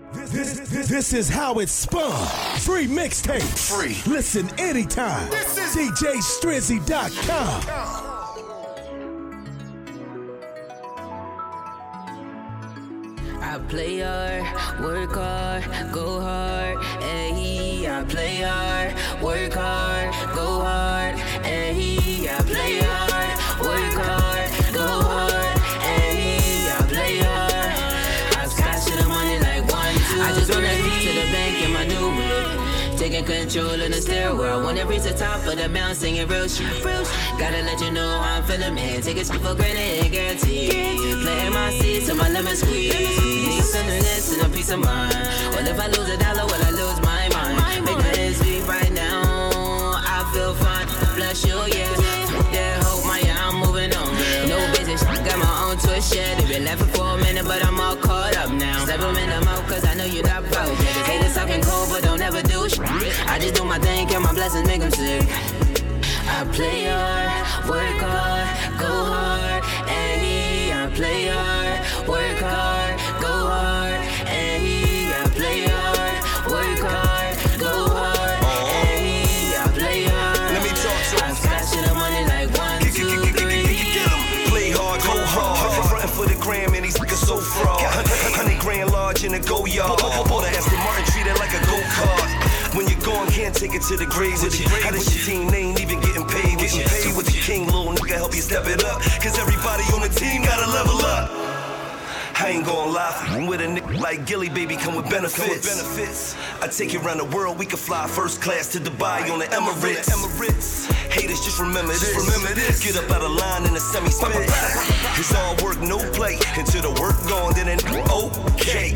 This is how it's spun. Free mixtapes. Free. Listen anytime. DJStrizzy.com. I play hard, work hard, go hard, ayy. I play hard, work hard, go hard, ayy. I play hard, work hard, go hard, ayy. I play hard. I splash to the money like 1, 2, I just wanna head to the bank in my new whip. Taking control in the stairwell. Wanna reach the top of the mountain, singing real shit. Gotta let you know how I'm feeling, man. Take it for granted, guaranteed. Playing my seats till my lemon squeeze. Need some tenderness and a peace of mind. Well, if I lose $1, will I lose my mind? Make my ends meet right now. I feel fine. Bless you, yeah. That hope, my I'm moving on. No business, got my own twist, yeah. They been laughing for a minute, but I'm all caught up now. Slap them in the mouth, cause I know you're not proud. Yeah, they haters talking cold, but don't ever do shit. I just do my thing, count my blessings, make them sick. I play hard, work hard, go hard, ayy. I play hard, work hard, go hard, ayy. I play hard, work hard, go hard, ayy. I play hard. Let me talk to him. I splash to the money like 1, 2, 3. Play hard, go hard. Frontin' for the gram and these niggas so fraud. 100 grand large in a go yard. Bought a Aston Martin, treat it like a go-kart. When you're gone, can't take it to the grave with you. How this your team, they ain't even getting paid with you. So with the king, little nigga, help you step it up. Cause everybody on the team gotta level up. I ain't gon' lie, with a nigga like Gilly, baby, come with benefits. I take you around the world, we can fly first class to Dubai on the Emirates. Haters, just remember this. Get up out of line in a semi-spit. It's all work, no play. Until the work gone, then it okay.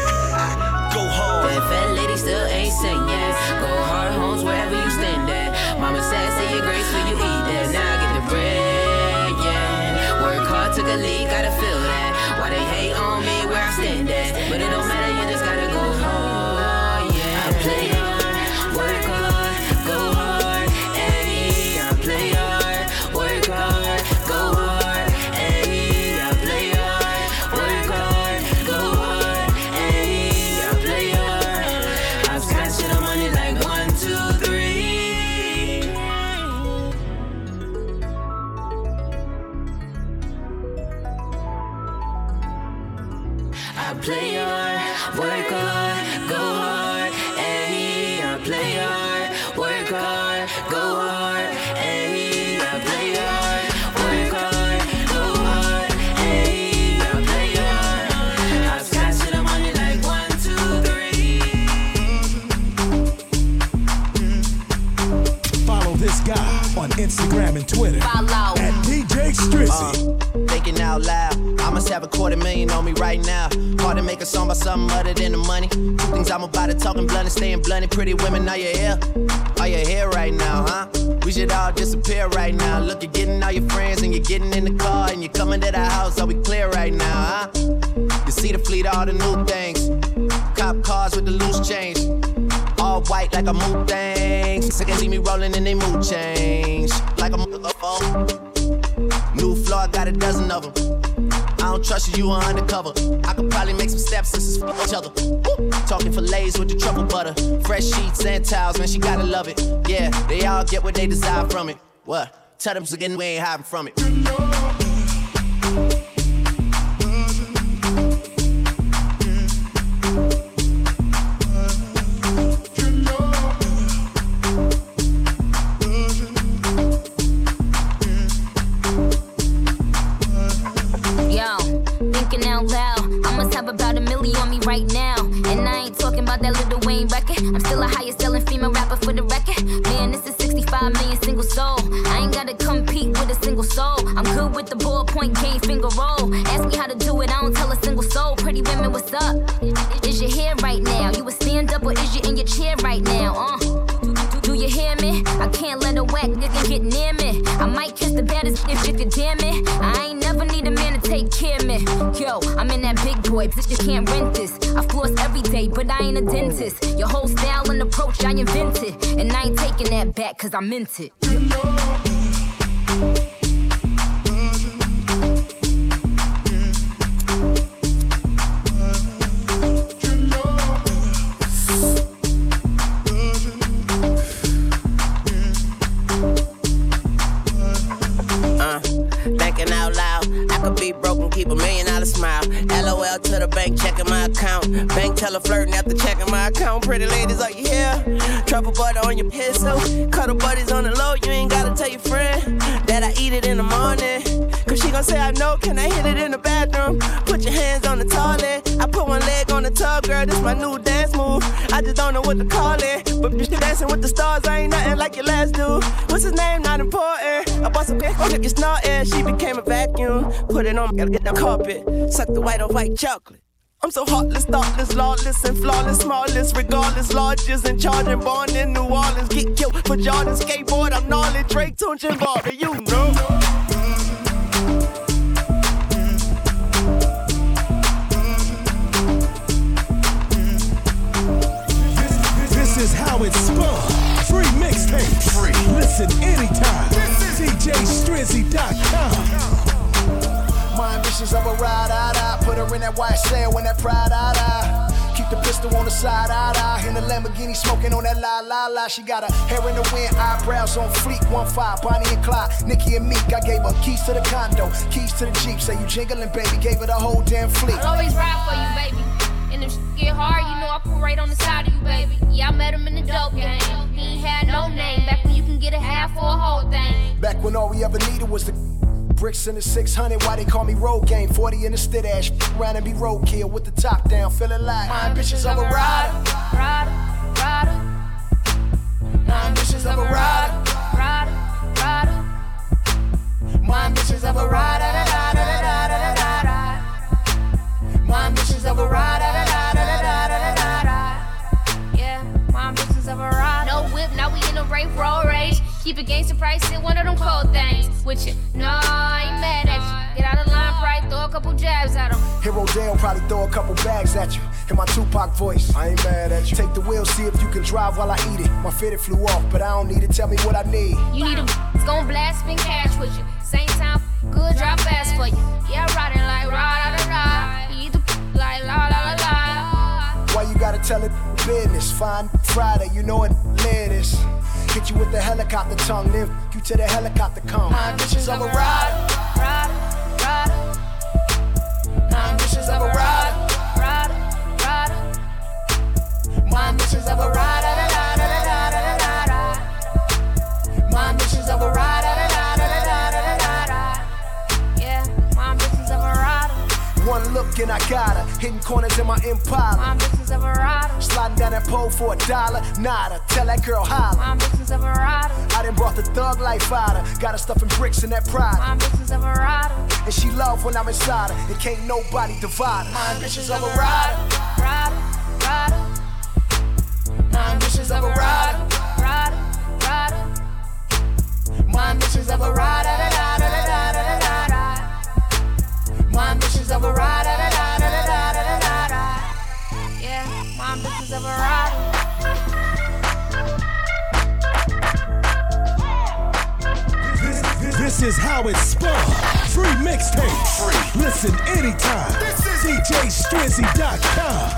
Go hard. That fat lady still ain't saying yeah. Go hard homes wherever you stand at. Mama said, say your grace when you eat that. Now I get the bread, yeah. Work hard, took a lead, gotta feel that. Why they hate on me where I stand at? But it don't matter, you just gotta go hard, yeah. I play hard, work hard, go hard, ayy. I play hard, work hard, go hard, ayy. I play hard, work hard, go hard, ayy. I play hard. I splash to the money like 1, 2, 3. I play hard, work hard, go hard, ayy. I play hard, work hard, go hard, ayy. I play hard, work hard, go hard, ayy. I play hard. I splash to the money like 1, 2, 3. Follow this guy on Instagram and Twitter at DJ Strizzy. Thinking out loud, I must have $250,000 on me right now. Hard to make a song about something other than the money. Two things I'm about to talking blunt and staying blunt. Pretty women, are you here? Are you here right now, huh? We should all disappear right now. Look, you're getting all your friends and you're getting in the car and you're coming to the house. Are we clear right now, huh? You see the fleet, all the new things. Cop cars with the loose change. All white like a mood thing. So they see me rolling and they mood change. Like a motherfucker. New floor, I got a dozen of them. I don't trust you, you are undercover. I could probably make some stepsisters for each other. Woo! Talking fillets with the truffle butter. Fresh sheets and towels, man, she gotta love it. Yeah, they all get what they desire from it. What? Tell them again, we ain't hiding from it. Right now, and I ain't talking about that Lil Wayne record. I'm still a highest selling female rapper for the record. Man, this is 65 million single soul. I ain't gotta compete with a single soul. I'm good with the ballpoint game, finger roll. Ask me how to do it, I don't tell a single soul. Pretty women, what's up? Is your hair right now? You a stand up or is you in your chair right now? Do you hear me? I can't let a whack nigga get near me. I might kiss the baddest if you damn it. I ain't never need a man to take care of me. Yo, I'm in that big boy, bitch, you can't rent this. I floss every day, but I ain't a dentist. Your whole style and approach, I invented. And I ain't taking that back, cause I meant it. could be broken, keep $1 million smile. LOL to the bank, checking my account. Bank teller flirting after checking my account. Pretty ladies, are you here? Truffle butter on your pistol. Cuddle buddies on the low, you ain't gotta tell your friend that I eat it in the morning. Cause she gon' say I know, can I hit it in the bathroom? Put your hands on the toilet. I put one leg on the tub, girl, this my new dance move. I just don't know what to call it. But bitch, dancing with the stars, I ain't nothing like your last dude. What's his name? Not important. I bought some bitch, look, you snorting. She became a vacuum. Put it on, gotta get the carpet. Suck the white on white chocolate. I'm so heartless, thoughtless, lawless, and flawless, smallest, regardless, largest, and charging, born in New Orleans. Get killed for Jordan, skateboard, I'm gnarly, Drake, Tunch, and Barbie, you know. This is how it's spun. Free mixtape. Free. Listen anytime. DJStrizzy.com. My ambitions of a ride, put her in that white sail when that pride, keep the pistol on the side, in the Lamborghini smoking on that la. She got her hair in the wind, eyebrows on fleek, 1-5, Bonnie and Clyde, Nikki and Meek. I gave her keys to the condo, keys to the Jeep. Say you jingling, baby, gave her the whole damn fleet. I'll always ride for you, baby. And if get hard, you know I put right on the side of you, baby. Yeah, I met him in the dope game. He ain't had no name. Back when you can get a half or a whole thing. Back when all we ever needed was the bricks in the 600, why they call me road game. 40 in the stid ash, around and be roadkill with the top down, feeling like my ambitions of a rider. My ambitions of a rider. My ambitions of a rider. My ambitions of a rider. Yeah, my ambitions of a rider. No whip, now we in a rape road rage. Keep it gangster price in one of them cold things. With you, no, I ain't mad at you. Get out of line, right? Throw a couple jabs at him. Hero Dale probably throw a couple bags at you. In my Tupac voice, I ain't mad at you. Take the wheel, see if you can drive while I eat it. My fitted flew off, but I don't need it. Tell me what I need. You need it's gon' blast, spin cash with you. Same time, good, drop fast for you. Yeah, riding like rah-da-da-da. You either like la-la-la-la. Why you gotta tell it business? Fine Friday, you know it lit is. Hit you with the helicopter tongue, live you to the helicopter come. My ambitions of a rider. My ambitions of a rider. My ambitions of a rider. My ambitions of a rider. Yeah, my ambitions of a rider. One look and I got her, hitting corners in my Impala. My ambitions of a rider. Sliding down that pole for $1, nada. Tell that girl holla. My ambitions of a rider. I done brought the thug life out her. Got her stuffing bricks in that pride. My ambitions of a rider. And she love when I'm inside her. And can't nobody divide her. My ambitions of a rider. My ambitions of a rider. My ambitions of a rider. My ambitions of a rider. Yeah, my ambitions of a rider. This is how it's spun. Free mixtape. Free. Listen anytime. DJStrizzy.com.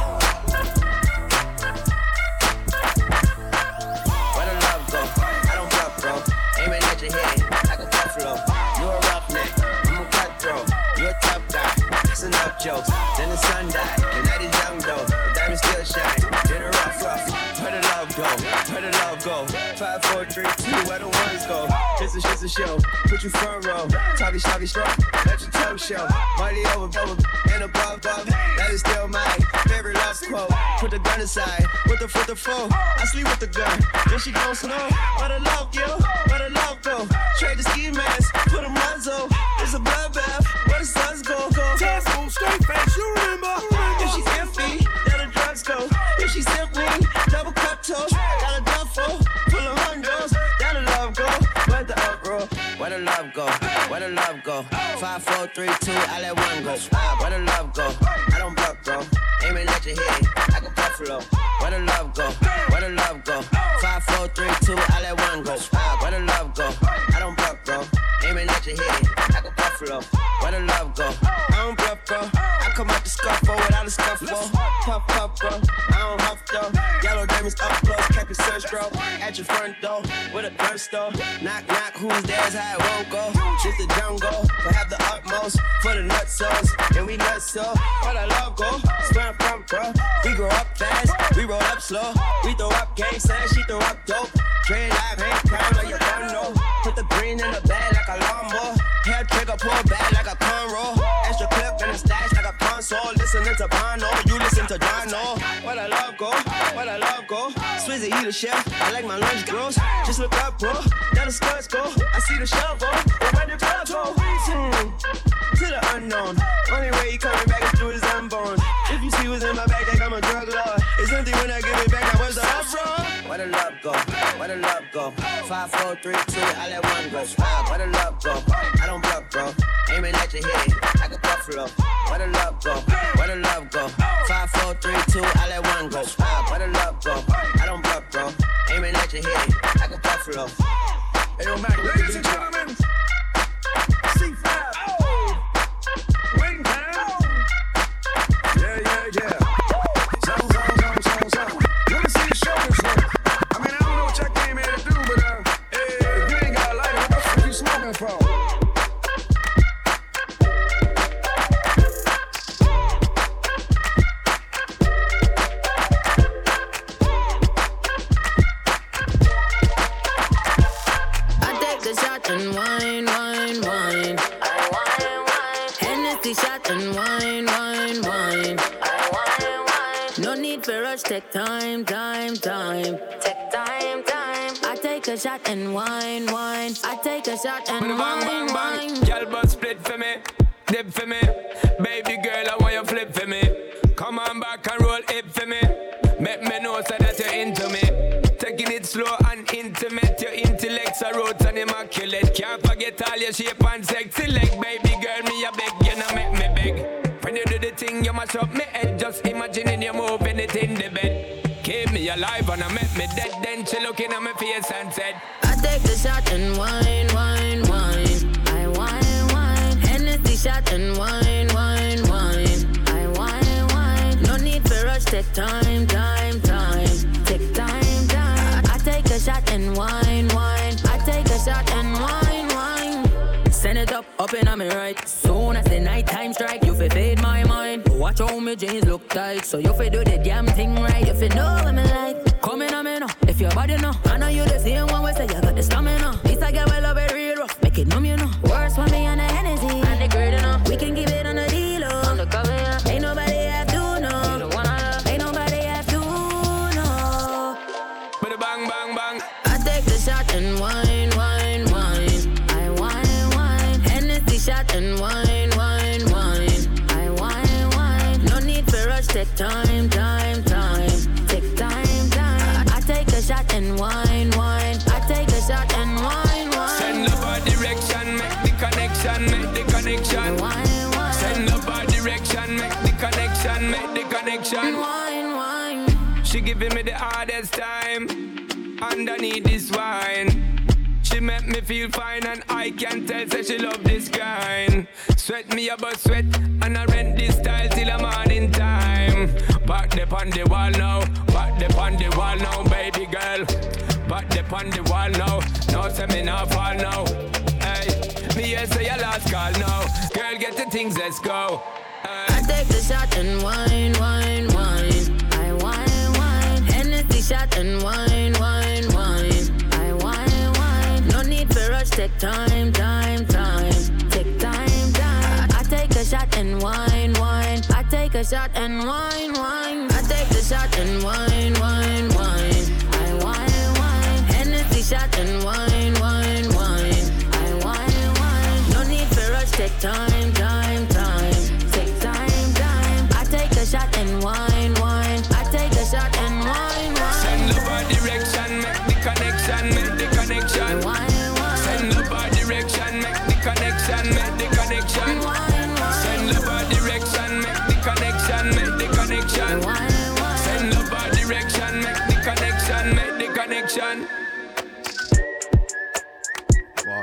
Where the love go? I don't bluff, bro. Aiming at your head like a buffalo. You a roughneck, I'm a cutthroat. You a tough guy, that's enough jokes. Then the sun died, the night is young though. The diamond still shine, get a rough. Where the love go? Where the love go? 5, 4, 3, 2, where the ones go? Just a show, put you front row. Talkie, strong, let your toe show. Money over, and above, that is still my favorite love quote. Put the gun aside, with the foe. I sleep with the gun, then she gon' snow. Where the love go? Where the love go? Trade the ski mask, put a muzzle. It's a bloodbath, where the suns go. Tassel, straight face, you remember. If she's empty, then the drugs go. If she's simply double cup toast, got a duffel full of hundos. Down the love go, where the uproar? Where the love go? Where the love go? 5, 4, 3, 2, I let one go. Where the love go? I don't buck, bro. Aiming at your head like a buffalo. Where the love go? Where the love go? 5, 4, 3, 2, I let one go. Where the love go? I don't buck, bro. Aiming at your head like a buffalo. Where the love go? I don't bluff, bro. I come out the scuffle without a scuffle. Puff, bro. I don't huff, though. Yellow diamonds up close, kept it search, bro. At your front door with a thirst store. Knock, who's there's how it won't go. This the jungle, we have the utmost for the nutsos, and we nuts so. What I love go, where I'm from, bro. We grow up fast, we roll up slow. We throw up gang signs, she throw up dope. Dread live, ain't proud of your gun, no. Put the green in the bag like a lawnmower. Hair trigger, pull back like a cornrow. Extra clip in the stash like a console. Listening to Bono, you listen to Dono. What I love go, what I love go. Swizzy eat a chef, I like my lunch gross. Just look up, bro, down the skirts go. I see the shovel, where the club go. To the unknown, only way he coming back is through his unborn. If you see what's in my bag, think I'm a drug lord. It's empty when I give it back, now where's the upfront? Where the love go, where the love go. 5, 4, 3, 2, I let one go. Where the love go, I don't bluff, bro. Aiming at your head, like a buffalo. Where the love go, where the love go. 5, 4, 3, 2, I let one go. Where the love go, I don't bluff, bro. Aiming at your head, like a buffalo. It don't matter. Ladies and gentlemen, C5. Oh, waiting time. Yeah. Zone. Let me see your shoulders work. I mean, I don't know what y'all came here to do, but if you ain't got a lighter, what the fuck you smoking for? And wine. I wine. Hennessy shot and wine. I wine. No need for rush, take time. Take time. I take a shot and wine. I take a shot and wine. Y'all but split for me, dip for me. Baby girl, I want you flip for me. Come on back and roll it for me. Make me know so that you're into me. Taking it slow and intimate. Your intellect's a roots and immaculate. Can't forget all your shape and sexy leg. Baby girl, me a beg, you know make me beg. When you do the thing, you mash up me head. Just imagining you moving it in the bed. Keep me alive and I make me dead. Then she looking at my face and said, I take the shot and wine. I wine. Hennessy shot and wine. I wine. No need for rush, take time. Take time. I take a shot and wine. I take a shot and wine. Send it up in on me right. Soon as the night time strike, you fi fade my mind. Watch how me jeans look tight, so you fi do the damn thing right. You fi know what me like. Come in on me now, if your body know. I know you the same one way, say you got the stamina. This I get well love it real rough, make it numb, you know. Worse for me on the Hennessy, and the great enough. We can give it on the deal, on the cover, yeah. Ain't nobody have to know. You the one I love. Ain't nobody have to know. But a bang. I take the shot and wine. I wine. Hennessy shot and wine. I wine. No need for rush, take time. Take time. I take a shot and wine. I take a shot and wine. Send up our direction, make the connection. Wine. Send up our direction, make the connection. Wine. She giving me the hardest time underneath this wine. She make me feel fine and I can tell say she love this kind. Sweat me about sweat and I rent this style till the morning time. Back up on the wall now, baby girl. Back up on the wall now, no say me not fall now. Hey, me here say your last call now. Girl get the things, let's go. I take the shot and wine. I wine. Hennessy shot and wine. I wine. No need for rush, take time. Take time. I take a shot and wine. I take a shot and wine. I take the shot and wine. I wine. Hennessy shot and wine. I wine. No need for rush, take time. Take time. I take a shot and wine. I take a shot and wine. Send up our direction, make the connection. Send up our direction, make the connection. Send up our direction, make the connection. Send up our direction, make the connection.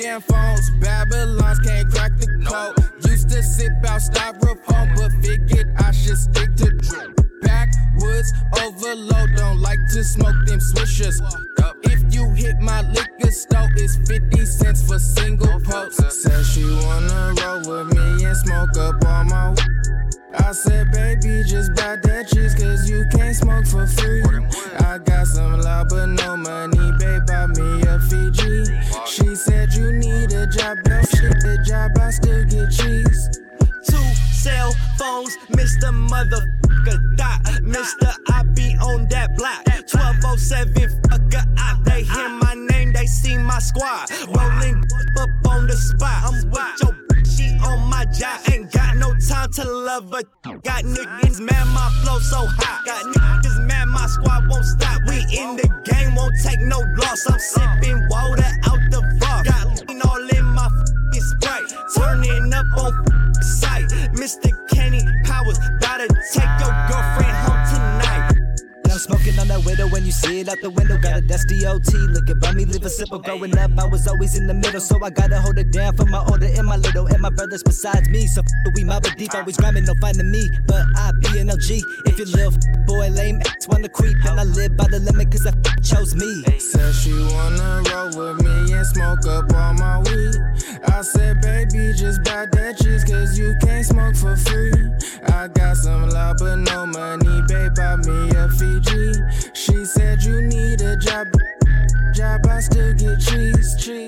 damn phones. Babylons can't crack the code. Used to sip out styrofoam, but figured I should stick to drip. Backwoods overload, don't like to smoke them swishers. If you hit my liquor store, it's 50 cents for single posts. Said she wanna roll with me and smoke up all my weed. I said, baby, just buy that cheese, cause you can't smoke for free. I got some loud but no money, babe, buy me a Fiji. She said, you need a job, don't shit the job, I still get cheese. 2 cell phones, Mr. Motherfucker Dot. Mr. I be on that block. 1207 fucker out. They hear my name, they see my squad. Rolling up on the spot. I'm with your she on my job. Ain't got no time to love her. Got niggas mad, my flow so hot. Got niggas mad, my squad won't stop. We in the game, won't take no loss. I'm sipping water out the vault. Got lean all in my Sprite. Turning up on sight. Mr. Kenny Powers, about to take your girlfriend home tonight. I'm smoking on that widow when you see it out the window. Got a dusty OT looking by me, live a simple. Growing up, I was always in the middle, so I gotta hold it down for my older and my little and my brothers besides me. So we mob deep, always grinding, no finding me. But I be an OG. If you little boy lame ass wanna creep, and I live by the limit cause I chose me. Said she wanna roll with me and smoke up all my weed. I said, baby, just buy that cheese, cause you can't smoke for free. I got some loud but no money, babe, buy me a Fiji. She said, you need a job, I still get cheese.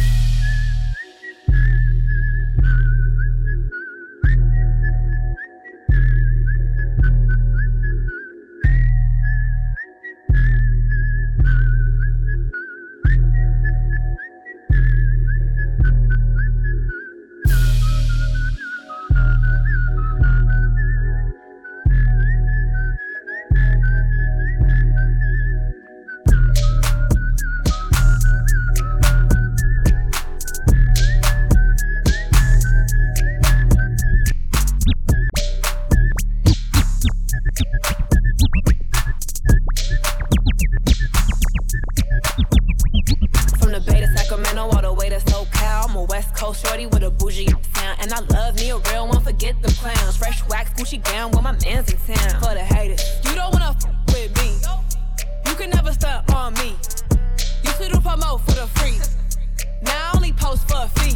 Shorty with a bougie sound, and I love me a real one. Forget the clowns. Fresh wax, Gucci gown, with my man's in town. For the haters, you don't wanna with me. You can never stunt on me. Used to do promo for the free. Now I only post for a fee.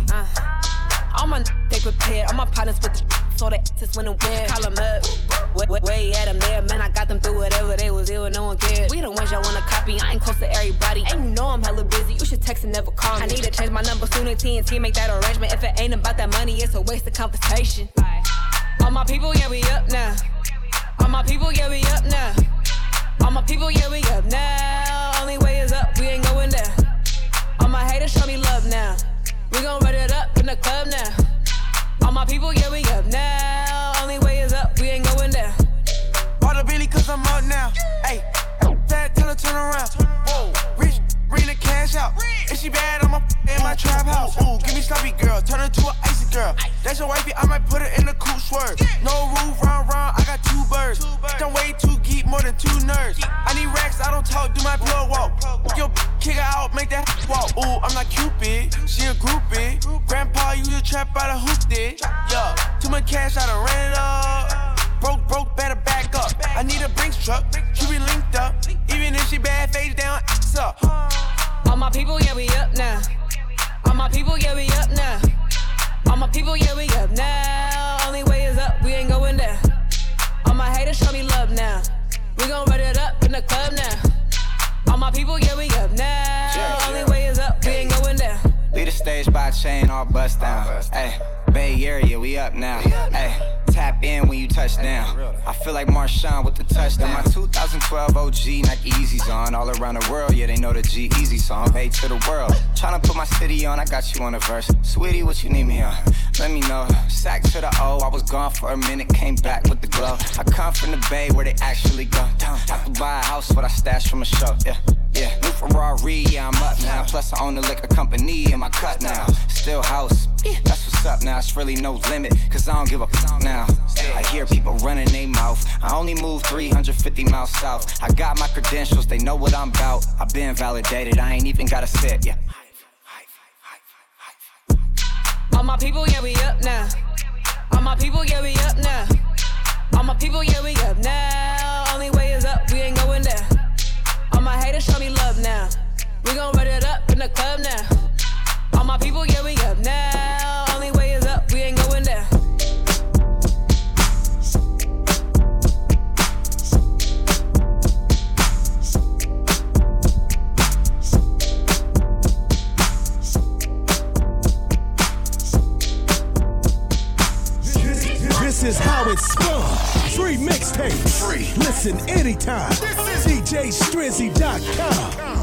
All my they prepared. All my partners with the so they just went and weird. Call them up. Way at them there, man. I got them through whatever they was ill and no one cared. We the ones y'all wanna copy. I ain't close to everybody. And you know I'm hella busy. You should text and never call me. I need to change my number soon as TNT make that arrangement. If it ain't about that money, it's a waste of conversation. All my people, yeah, we up now. All my people, yeah, we up now. All my people, yeah, we up now. Only way is up, we ain't going down. All my haters show me love now. We gon' run it up in the club now. All my people, yeah, we up now. Only way is up, we ain't going down. Bought a Billy cause I'm up now. Ayy, that tell her turn around. Whoa, rich, bring the cash out. If she bad, I'ma in my trap house. Ooh, give me sloppy girl, turn her to an icy girl. That's your wifey, I might put her in the cool swerve. No roof, round, I got 2 birds. Don't wait too geek, more than 2 nerds. I need racks, I don't talk, do my plug walk. Yo, kick her out, make that walk. Ooh, I'm not Cupid, she a groupie. Grandpa used to trap out a hoop did. Yeah, too much cash, I done ran it up. Broke, better back up. I need a Brinks truck, she be linked up. Even if she bad, face down, ass up. All my people, yeah, we up now. All my people, yeah, we up now. All my people, yeah, we up now. Only way is up, we ain't going down. All my haters show me love now. We gon' run it up in the club now. All my people, yeah, we up now. Only way is up, we ain't going down. Lead the stage by chain, all bust down. Ay, Bay Area, we up now. Ay, tap in when you touch down. I feel like Marshawn with the touchdown. My 2012 OG Nike Yeezys on. All around the world, yeah, they know the G-Eazy song. Hey to the world. Tryna put my city on, I got you on a verse. Sweetie, what you need me on? Let me know. Sack to the O, I was gone for a minute, came back with the glow. I come from the Bay where they actually go. Have to buy a house, what I stashed from a show, yeah. New Ferrari, yeah, I'm up now. Plus I own the liquor company in my cut now. Still house, that's what's up now. It's really no limit, cause I don't give a fuck now. I hear people running their mouth. I only moved 350 miles south. I got my credentials, they know what I'm about. I've been validated, I ain't even gotta sit, yeah. All my people, yeah, we up now. All my people, yeah, we up now. All my people, yeah, we up now. Only way is up, we ain't going down. All my haters show me love now. We gon' run it up in the club now. All my people, yeah, we up now. Only way is up, we ain't going down. This is how it's spun. Free mixtape. Free. Listen anytime. DJStrizzy.com.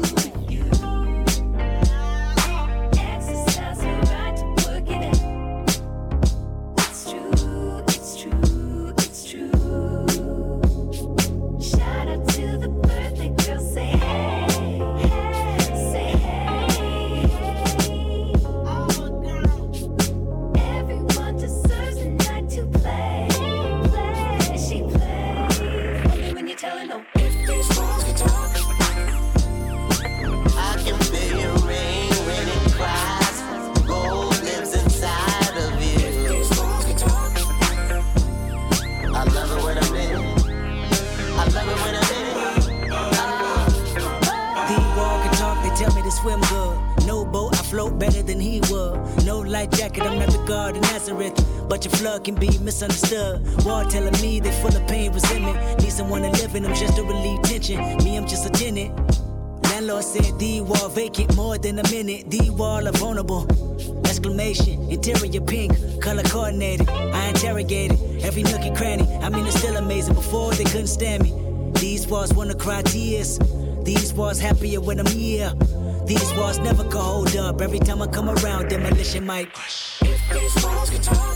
Swim good, no boat, I float better than he would. No life jacket, I'm not the God of Nazareth, but your flood can be misunderstood. War telling me they full of pain, resentment. Need someone to live in them just to relieve tension. Me, I'm just a tenant. Landlord said the wall vacant more than a minute. The wall are vulnerable. Exclamation, interior pink, color coordinated. I interrogated every nook and cranny. I mean, it's still amazing. Before they couldn't stand me. These walls wanna cry tears. These walls happier when I'm here. These walls never can hold up. Every time I come around, demolition might. If these walls can talk,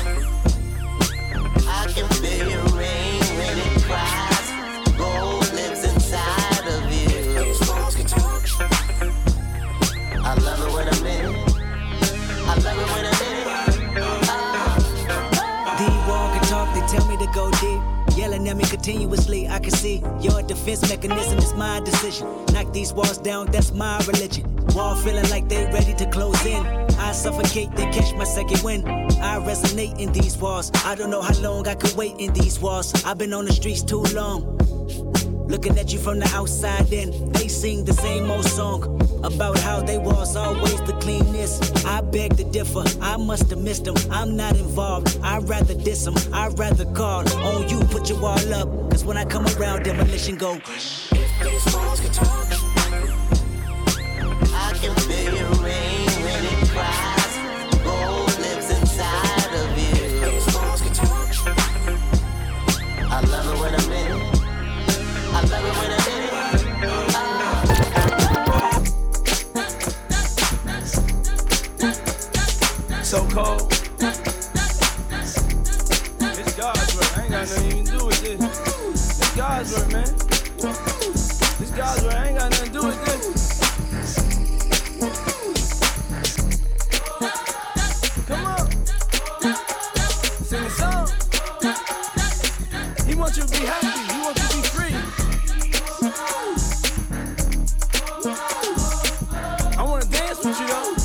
I can feel your rain when it cries. Gold lives inside of you. If these walls can talk, I love it when I'm in it. I love it when I'm in it. The wall can talk, they tell me to go deep. Yelling at me continuously, I can see your defense mechanism is my decision. Knock these walls down, that's my religion. Wall feeling like they ready to close in. I suffocate, then catch my second wind. I resonate in these walls. I don't know how long I could wait in these walls. I've been on the streets too long. Looking at you from the outside in, they sing the same old song about how they was always the cleanest. I beg to differ, I must have missed them. I'm not involved, I'd rather diss them. I'd rather call on you, put your wall up. Cause when I come around, demolition go. If these walls can talk, I can feel your rain when it cries. Gold lives inside of you. If these walls can talk, I love it when I'm in it. I love it when I'm in it. So cold. It's God's work. I ain't got nothing to do with this. It's God's work, man. It's God's work. I ain't got nothing to do with this. Come on. Sing a song. He wants you to be happy. He wants you to be free. I want to dance with you, though.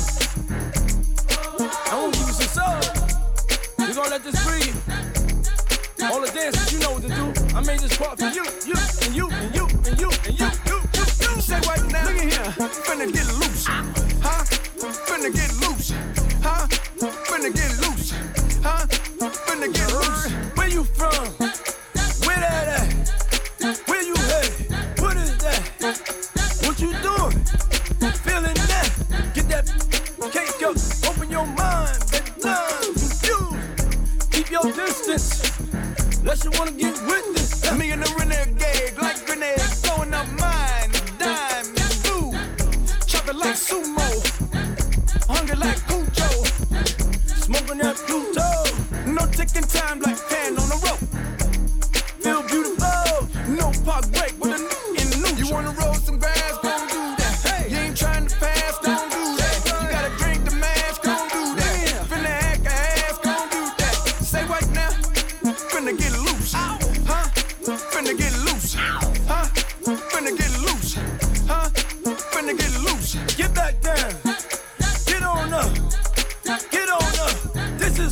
I want to give you some soul. We're going to let this breathe. All the dancers, you know what to do. I made this part for you, you, and you, and you, and you, and you, you. Say right now, look at here. Finna get loose. Huh? Finna get loose. Huh? Finna get loose. Huh? Finna get loose. Where you from? Where that at? Where you headed? What is that? What you doing? Feeling that? Get that cake up. Open your mind. Baby, love, confused. Keep your distance. Unless you wanna get with this. Me and the renegade, like grenades, blowing up mine, dime, and blue. Chopping like sumo, hungry like Cujo. Smoking that Pluto. No ticking time like pan on the rope. Feel beautiful, no park break with a in the new. You wanna roll some grass, gon' do that. Hey, you ain't trying to pass, don't do that. You gotta drink the mask, gon' do that. Finna act a ass, gon' do that. Say what now? Finna get loose, huh? Finna get loose, huh? Finna get loose, huh? Finna get loose. Get back down, get on up, get on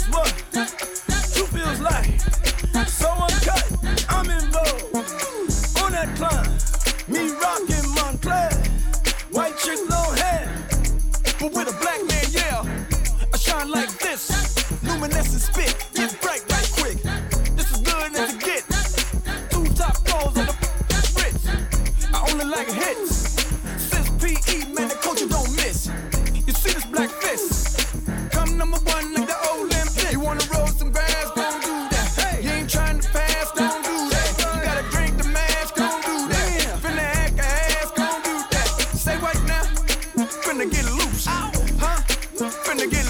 guess what? Truth feels like so uncut. I'm in vogue on that climb. Me rockin' Montclair, white chick, long hair, but with a black man, yeah. I shine like this, luminescent spit, get bright right quick. This is good as it gets. 2 top floors on the Ritz. I only like hits. Since PE, man, the culture don't miss. You see this black fist, come number 1 like the Olympics. You wanna roll some grass, don't do that. Hey. You ain't trying to pass, don't do that. You gotta drink the mash, don't do that. Finna act ass, don't do that. Say what now? Finna get loose, huh? Finna get